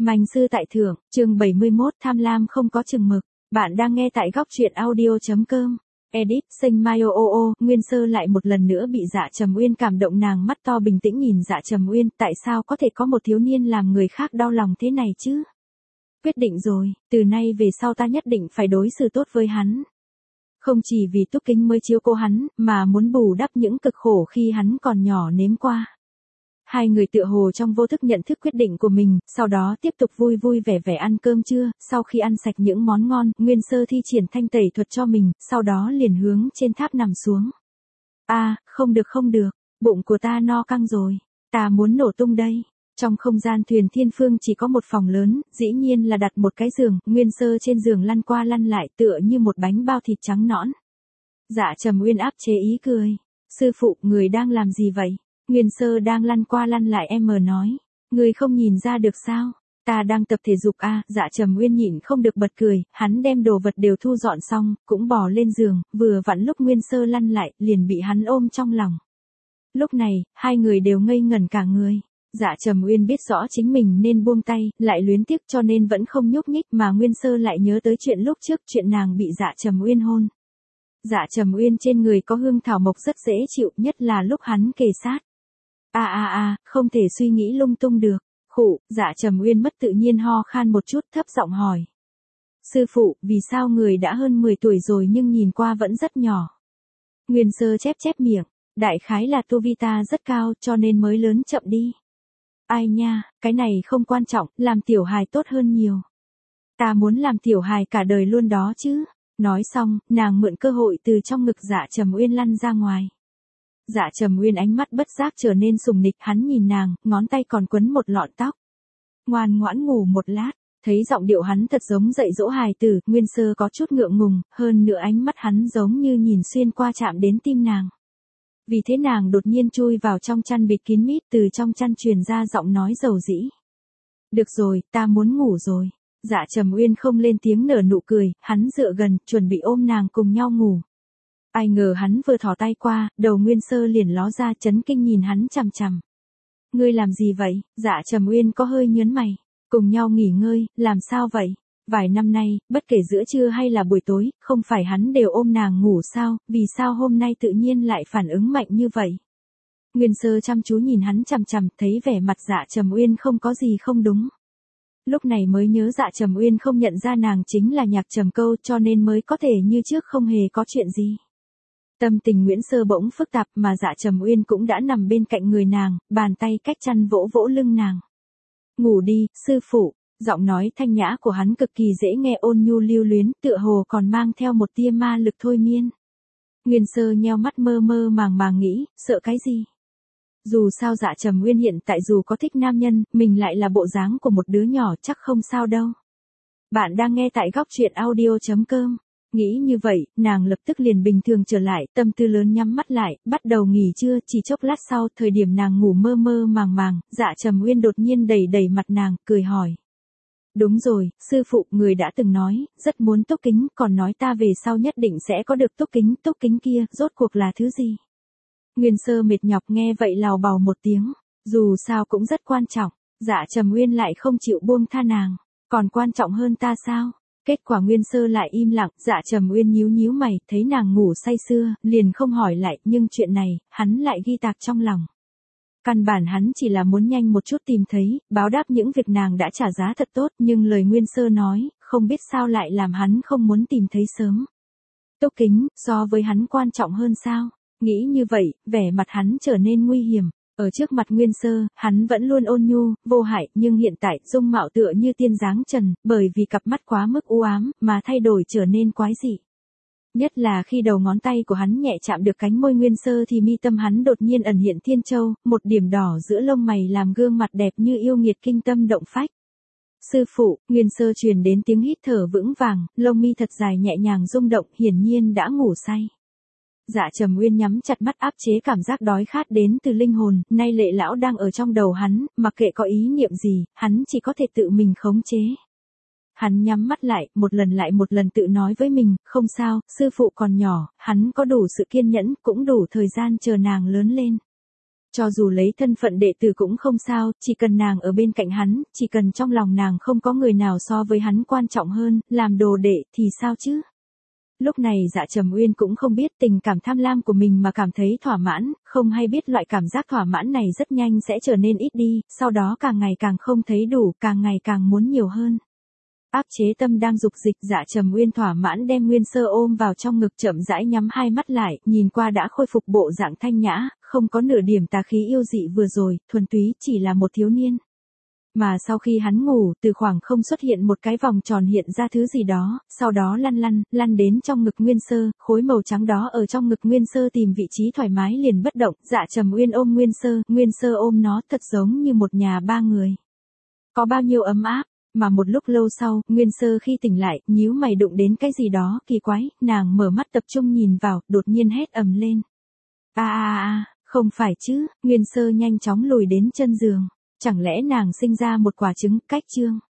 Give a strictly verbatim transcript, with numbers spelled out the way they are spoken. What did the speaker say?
Manh sư tại thượng, chương bảy mươi mốt tham lam không có chừng mực. Bạn đang nghe tại góc truyện audio.com. Edit, Sinh Mai ô ô ô, Nguyên Sơ lại một lần nữa bị Dạ Trầm Uyên cảm động, nàng mắt to bình tĩnh nhìn Dạ Trầm Uyên, tại sao có thể có một thiếu niên làm người khác đau lòng thế này chứ? Quyết định rồi, từ nay về sau ta nhất định phải đối xử tốt với hắn. Không chỉ vì Túc Kính mới chiếu cố hắn, mà muốn bù đắp những cực khổ khi hắn còn nhỏ nếm qua. Hai người tựa hồ trong vô thức nhận thức quyết định của mình, sau đó tiếp tục vui vui vẻ vẻ ăn cơm trưa, sau khi ăn sạch những món ngon, Nguyên Sơ thi triển thanh tẩy thuật cho mình, sau đó liền hướng trên tháp nằm xuống. A, à, không được không được, bụng của ta no căng rồi, ta muốn nổ tung đây. Trong không gian thuyền thiên phương chỉ có một phòng lớn, dĩ nhiên là đặt một cái giường, Nguyên Sơ trên giường lăn qua lăn lại tựa như một bánh bao thịt trắng nõn. Dạ Trầm Uyên áp chế ý cười. Sư phụ, người đang làm gì vậy? Nguyên Sơ đang lăn qua lăn lại em mờ nói. Người không nhìn ra được sao? Ta đang tập thể dục à, Dạ Trầm Uyên nhịn không được bật cười, hắn đem đồ vật đều thu dọn xong, cũng bò lên giường, vừa vặn lúc Nguyên Sơ lăn lại, liền bị hắn ôm trong lòng. Lúc này, hai người đều ngây ngẩn cả người. Dạ Trầm Uyên biết rõ chính mình nên buông tay, lại luyến tiếc cho nên vẫn không nhúc nhích, mà Nguyên Sơ lại nhớ tới chuyện lúc trước, chuyện nàng bị Dạ Trầm Uyên hôn. Dạ Trầm Uyên trên người có hương thảo mộc rất dễ chịu, nhất là lúc hắn kề sát. A a a, không thể suy nghĩ lung tung được. Khụ, Dạ Trầm Uyên mất tự nhiên ho khan một chút, thấp giọng hỏi. Sư phụ, vì sao người đã hơn mười tuổi rồi nhưng nhìn qua vẫn rất nhỏ? Nguyên Sơ chép chép miệng, đại khái là tu vi ta rất cao cho nên mới lớn chậm đi. Ai nha, cái này không quan trọng, làm tiểu hài tốt hơn nhiều. Ta muốn làm tiểu hài cả đời luôn đó chứ. Nói xong, nàng mượn cơ hội từ trong ngực Dạ Trầm Uyên lăn ra ngoài. Dạ Trầm Uyên ánh mắt bất giác trở nên sùng nịch, hắn nhìn nàng, ngón tay còn quấn một lọn tóc. Ngoan ngoãn ngủ một lát, thấy giọng điệu hắn thật giống dạy dỗ hài tử, Nguyên Sơ có chút ngượng ngùng, hơn nữa ánh mắt hắn giống như nhìn xuyên qua chạm đến tim nàng. Vì thế nàng đột nhiên chui vào trong chăn bịt kín mít, từ trong chăn truyền ra giọng nói dầu dĩ. Được rồi, ta muốn ngủ rồi. Dạ Trầm Uyên không lên tiếng nở nụ cười, hắn dựa gần, chuẩn bị ôm nàng cùng nhau ngủ. Ai ngờ hắn vừa thò tay qua, đầu Nguyên Sơ liền ló ra, chấn kinh nhìn hắn chằm chằm. Ngươi làm gì vậy? Dạ Trầm Uyên có hơi nhớn mày. Cùng nhau nghỉ ngơi, làm sao vậy? Vài năm nay, bất kể giữa trưa hay là buổi tối, không phải hắn đều ôm nàng ngủ sao, vì sao hôm nay tự nhiên lại phản ứng mạnh như vậy? Nguyên Sơ chăm chú nhìn hắn chằm chằm, thấy vẻ mặt Dạ Trầm Uyên không có gì không đúng. Lúc này mới nhớ Dạ Trầm Uyên không nhận ra nàng chính là Nhạc Trầm Câu, cho nên mới có thể như trước không hề có chuyện gì. Tâm tình Nguyễn Sơ bỗng phức tạp, mà Dạ Trầm Uyên cũng đã nằm bên cạnh người nàng, bàn tay cách chăn vỗ vỗ lưng nàng. Ngủ đi, sư phụ. Giọng nói thanh nhã của hắn cực kỳ dễ nghe, ôn nhu lưu luyến, tựa hồ còn mang theo một tia ma lực thôi miên. Nguyên Sơ nheo mắt mơ mơ màng màng nghĩ, sợ cái gì? Dù sao Dạ Trầm Uyên hiện tại dù có thích nam nhân, mình lại là bộ dáng của một đứa nhỏ, chắc không sao đâu. Bạn đang nghe tại góc truyện audio.com. Nghĩ như vậy, nàng lập tức liền bình thường trở lại, tâm tư lớn nhắm mắt lại, bắt đầu nghỉ trưa, chỉ chốc lát sau, thời điểm nàng ngủ mơ mơ màng màng, Dạ Trầm Uyên đột nhiên đẩy đẩy mặt nàng, cười hỏi. Đúng rồi, sư phụ, người đã từng nói, rất muốn Túc Kính, còn nói ta về sau nhất định sẽ có được Túc Kính, Túc Kính kia, rốt cuộc là thứ gì? Nguyên Sơ mệt nhọc nghe vậy lào bào một tiếng, dù sao cũng rất quan trọng, Dạ Trầm Uyên lại không chịu buông tha nàng, còn quan trọng hơn ta sao? Kết quả Nguyên Sơ lại im lặng, Dạ Trầm Uyên nhíu nhíu mày, thấy nàng ngủ say sưa, liền không hỏi lại, nhưng chuyện này, hắn lại ghi tạc trong lòng. Căn bản hắn chỉ là muốn nhanh một chút tìm thấy, báo đáp những việc nàng đã trả giá thật tốt, nhưng lời Nguyên Sơ nói, không biết sao lại làm hắn không muốn tìm thấy sớm. Túc Kính, so với hắn quan trọng hơn sao? Nghĩ như vậy, vẻ mặt hắn trở nên nguy hiểm. Ở trước mặt Nguyên Sơ, hắn vẫn luôn ôn nhu, vô hại, nhưng hiện tại, dung mạo tựa như tiên dáng trần, bởi vì cặp mắt quá mức u ám, mà thay đổi trở nên quái dị. Nhất là khi đầu ngón tay của hắn nhẹ chạm được cánh môi Nguyên Sơ thì mi tâm hắn đột nhiên ẩn hiện thiên châu, một điểm đỏ giữa lông mày làm gương mặt đẹp như yêu nghiệt kinh tâm động phách. Sư phụ, Nguyên Sơ truyền đến tiếng hít thở vững vàng, lông mi thật dài nhẹ nhàng rung động, hiển nhiên đã ngủ say. Dạ Trầm Uyên nhắm chặt mắt áp chế cảm giác đói khát đến từ linh hồn, nay lệ lão đang ở trong đầu hắn, mặc kệ có ý niệm gì, hắn chỉ có thể tự mình khống chế. Hắn nhắm mắt lại, một lần lại một lần tự nói với mình, không sao, sư phụ còn nhỏ, hắn có đủ sự kiên nhẫn, cũng đủ thời gian chờ nàng lớn lên. Cho dù lấy thân phận đệ tử cũng không sao, chỉ cần nàng ở bên cạnh hắn, chỉ cần trong lòng nàng không có người nào so với hắn quan trọng hơn, làm đồ đệ thì sao chứ? Lúc này Dạ Trầm Uyên cũng không biết tình cảm tham lam của mình mà cảm thấy thỏa mãn, không hay biết loại cảm giác thỏa mãn này rất nhanh sẽ trở nên ít đi, sau đó càng ngày càng không thấy đủ, càng ngày càng muốn nhiều hơn. Áp chế tâm đang dục dịch, Dạ Trầm Uyên thỏa mãn đem Nguyên Sơ ôm vào trong ngực, chậm rãi nhắm hai mắt lại, nhìn qua đã khôi phục bộ dạng thanh nhã, không có nửa điểm tà khí yêu dị vừa rồi, thuần túy chỉ là một thiếu niên. Mà sau khi hắn ngủ, từ khoảng không xuất hiện một cái vòng tròn hiện ra thứ gì đó, sau đó lăn lăn, lăn đến trong ngực Nguyên Sơ, khối màu trắng đó ở trong ngực Nguyên Sơ tìm vị trí thoải mái liền bất động, Dạ Trầm Uyên ôm Nguyên Sơ, Nguyên Sơ ôm nó thật giống như một nhà ba người. Có bao nhiêu ấm áp, mà một lúc lâu sau, Nguyên Sơ khi tỉnh lại, nhíu mày đụng đến cái gì đó, kỳ quái, nàng mở mắt tập trung nhìn vào, đột nhiên hét ầm lên. A a a, không phải chứ, Nguyên Sơ nhanh chóng lùi đến chân giường. Chẳng lẽ nàng sinh ra một quả trứng, cách chương.